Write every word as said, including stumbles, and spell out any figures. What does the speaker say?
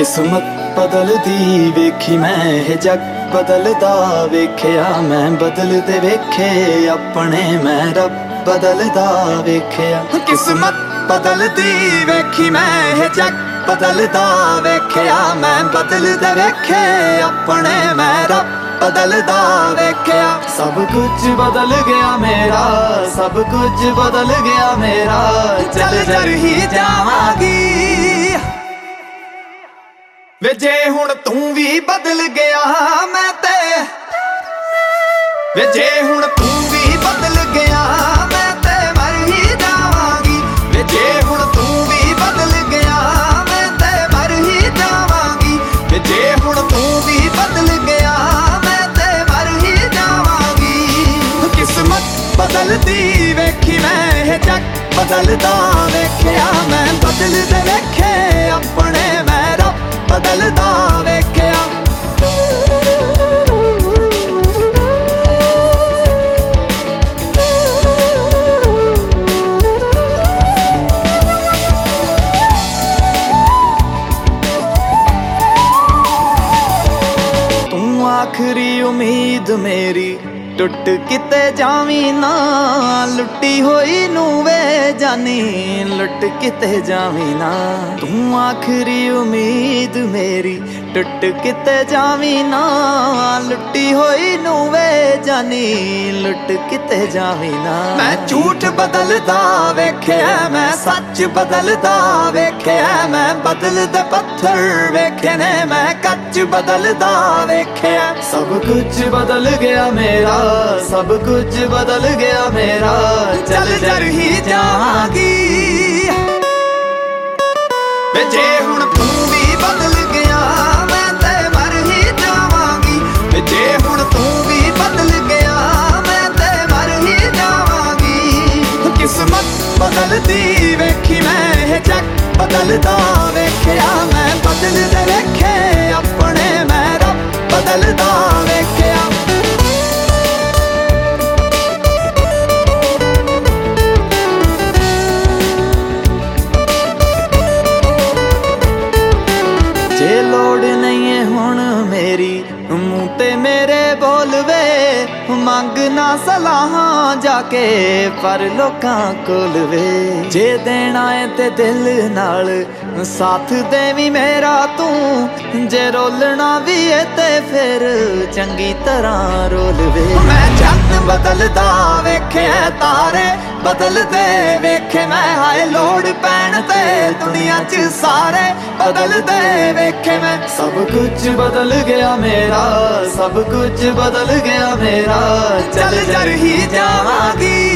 किस्मत बदलदी वेखी मैं ये जग बदलदा वेख्या मैं बदलदे वेखे अपने मैं रब बदलदा वेख्या। किस्मत बदलदी वेखी मैं ये जग बदलदा वेख्या मैं बदलदे वेखे अपने मैं रब बदलदा वेख्या। सब कुछ बदल गया मेरा, सब कुछ बदल गया मेरा, चल चल ही जावांगी वे जे हुण तू भी बदल गया मैं ते, वे जे हुण तू भी बदल गया मैं ते मर ही जावांगी। वे जे हुण तू भी बदल गया मैं ते मर ही जावांगी। वे जे हुण तू भी बदल गया मैं ते मर ही जावांगी। किस्मत बदलदी वेखी मैं ये जग बदलदा वेख्या मैं बदलदे वेखे अपने मैं रब बदलदा वेख्या। तू आखरी उम्मीद मेरी टुट किते जावी ना, लुटी होई नू वे जानी लुट किते जावी ना। तू आखरी उम्मीद मेरी टुट किते जावी ना, लुटी होई नू वे जानी लुट किते जावी ना। मैं झूठ बदलदा वेख्या मैं सच बदलदा वेख्या मैं बदलदे पत्थर वेखे ने मैं कच बदलदा वेख्या। सब कुछ बदल गया मेरा, सब कुछ बदल गया मेरा, चल चल ही जावांगी वे जे हुण तू भी बदल गया मैं ते मर ही जावांगी। वे जे हुण तू भी बदल गया मैं ते मर ही जावांगी। किस्मत बदलदी वेखी मैं ये जग बदलदा वेख्या मैं बदलदे वेखे अपने मैं रब बदलदा वेख्या। जे लोड़ नहीं है हुण मेरी मूंह ते मेरे बोलवे, मंगना सलाहां जाके पर लोकां कोल वे। जे देना है ते दिल नाल साथ देवी मेरा तू, जे रोलना भी है ते फिर चंगी तरह रोल वे। मैं चंद बदलदा वेखे तारे बदलदे वेखे मैं, हाय लोड़ पैण ते दुनिया च सारे बदलदे वेखे मैं। सब कुछ बदल गया मेरा, सब कुछ बदल गया मेरा, चल चल ही जावांगी